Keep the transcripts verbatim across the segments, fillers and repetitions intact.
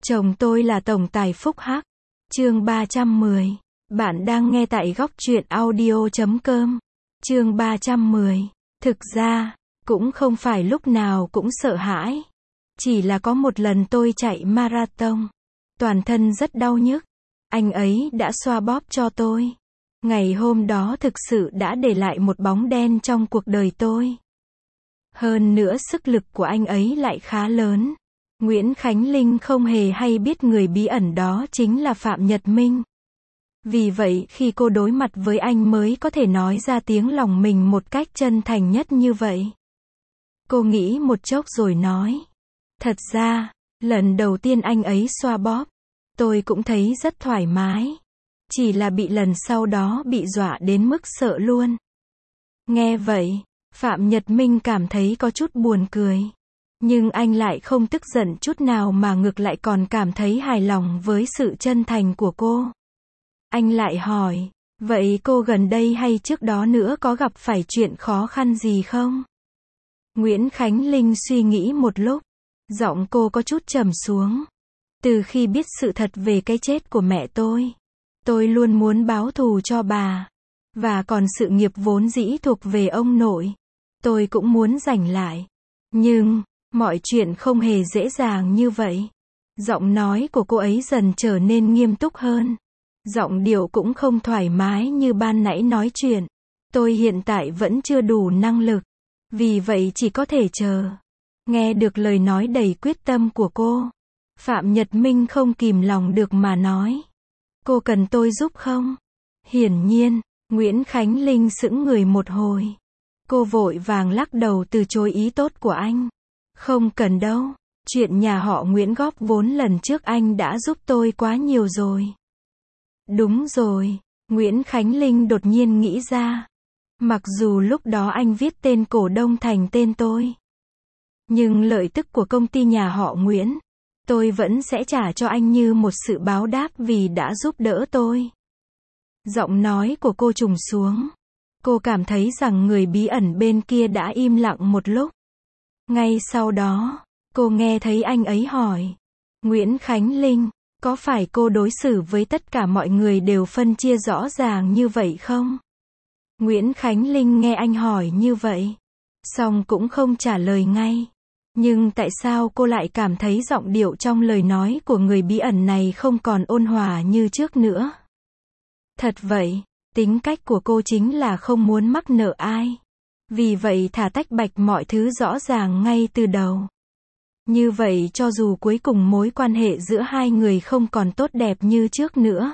Chồng tôi là tổng tài phúc hắc. Chương ba trăm mười. Bạn đang nghe tại góc truyện audio chấm com. Chương ba trăm mười. Thực ra, cũng không phải lúc nào cũng sợ hãi. Chỉ là có một lần tôi chạy marathon. Toàn thân rất đau nhức. Anh ấy đã xoa bóp cho tôi. Ngày hôm đó thực sự đã để lại một bóng đen trong cuộc đời tôi. Hơn nữa sức lực của anh ấy lại khá lớn. Nguyễn Khánh Linh không hề hay biết người bí ẩn đó chính là Phạm Nhật Minh. Vì vậy khi cô đối mặt với anh mới có thể nói ra tiếng lòng mình một cách chân thành nhất như vậy. Cô nghĩ một chốc rồi nói. Thật ra, lần đầu tiên anh ấy xoa bóp, tôi cũng thấy rất thoải mái. Chỉ là bị lần sau đó bị dọa đến mức sợ luôn. Nghe vậy, Phạm Nhật Minh cảm thấy có chút buồn cười. Nhưng anh lại không tức giận chút nào mà ngược lại còn cảm thấy hài lòng với sự chân thành của cô. Anh lại hỏi, vậy cô gần đây hay trước đó nữa có gặp phải chuyện khó khăn gì không? Nguyễn Khánh Linh suy nghĩ một lúc, giọng cô có chút trầm xuống. Từ khi biết sự thật về cái chết của mẹ tôi, tôi luôn muốn báo thù cho bà. Và còn sự nghiệp vốn dĩ thuộc về ông nội, tôi cũng muốn giành lại. Nhưng, mọi chuyện không hề dễ dàng như vậy. Giọng nói của cô ấy dần trở nên nghiêm túc hơn. Giọng điệu cũng không thoải mái như ban nãy nói chuyện. Tôi hiện tại vẫn chưa đủ năng lực. Vì vậy chỉ có thể chờ. Nghe được lời nói đầy quyết tâm của cô, Phạm Nhật Minh không kìm lòng được mà nói. Cô cần tôi giúp không? Hiển nhiên, Nguyễn Khánh Linh sững người một hồi. Cô vội vàng lắc đầu từ chối ý tốt của anh. Không cần đâu, chuyện nhà họ Nguyễn góp vốn lần trước anh đã giúp tôi quá nhiều rồi. Đúng rồi, Nguyễn Khánh Linh đột nhiên nghĩ ra. Mặc dù lúc đó anh viết tên cổ đông thành tên tôi, nhưng lợi tức của công ty nhà họ Nguyễn, tôi vẫn sẽ trả cho anh như một sự báo đáp vì đã giúp đỡ tôi. Giọng nói của cô trùng xuống. Cô cảm thấy rằng người bí ẩn bên kia đã im lặng một lúc. Ngay sau đó, cô nghe thấy anh ấy hỏi. Nguyễn Khánh Linh, có phải cô đối xử với tất cả mọi người đều phân chia rõ ràng như vậy không? Nguyễn Khánh Linh nghe anh hỏi như vậy, song cũng không trả lời ngay. Nhưng tại sao cô lại cảm thấy giọng điệu trong lời nói của người bí ẩn này không còn ôn hòa như trước nữa? Thật vậy, tính cách của cô chính là không muốn mắc nợ ai. Vì vậy thà tách bạch mọi thứ rõ ràng ngay từ đầu. Như vậy cho dù cuối cùng mối quan hệ giữa hai người không còn tốt đẹp như trước nữa,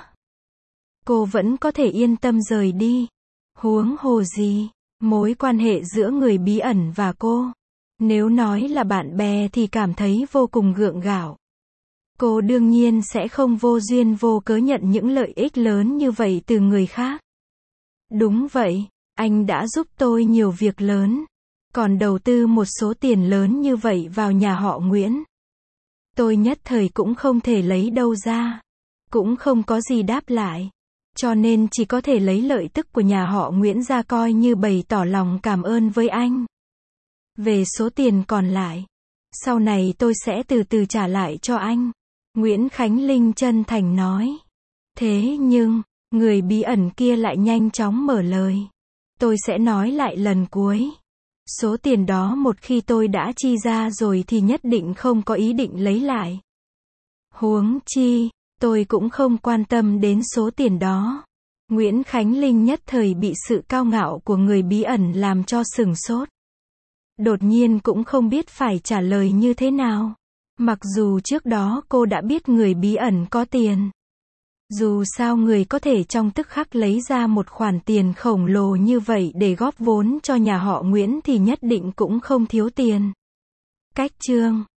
cô vẫn có thể yên tâm rời đi. Huống hồ gì, mối quan hệ giữa người bí ẩn và cô, nếu nói là bạn bè thì cảm thấy vô cùng gượng gạo. Cô đương nhiên sẽ không vô duyên vô cớ nhận những lợi ích lớn như vậy từ người khác. Đúng vậy, anh đã giúp tôi nhiều việc lớn. Còn đầu tư một số tiền lớn như vậy vào nhà họ Nguyễn, tôi nhất thời cũng không thể lấy đâu ra. Cũng không có gì đáp lại. Cho nên chỉ có thể lấy lợi tức của nhà họ Nguyễn ra coi như bày tỏ lòng cảm ơn với anh. Về số tiền còn lại, sau này tôi sẽ từ từ trả lại cho anh. Nguyễn Khánh Linh chân thành nói. Thế nhưng, người bí ẩn kia lại nhanh chóng mở lời. Tôi sẽ nói lại lần cuối. Số tiền đó một khi tôi đã chi ra rồi thì nhất định không có ý định lấy lại. Huống chi, tôi cũng không quan tâm đến số tiền đó. Nguyễn Khánh Linh nhất thời bị sự cao ngạo của người bí ẩn làm cho sửng sốt. Đột nhiên cũng không biết phải trả lời như thế nào. Mặc dù trước đó cô đã biết người bí ẩn có tiền. Dù sao người có thể trong tức khắc lấy ra một khoản tiền khổng lồ như vậy để góp vốn cho nhà họ Nguyễn thì nhất định cũng không thiếu tiền. Cách chương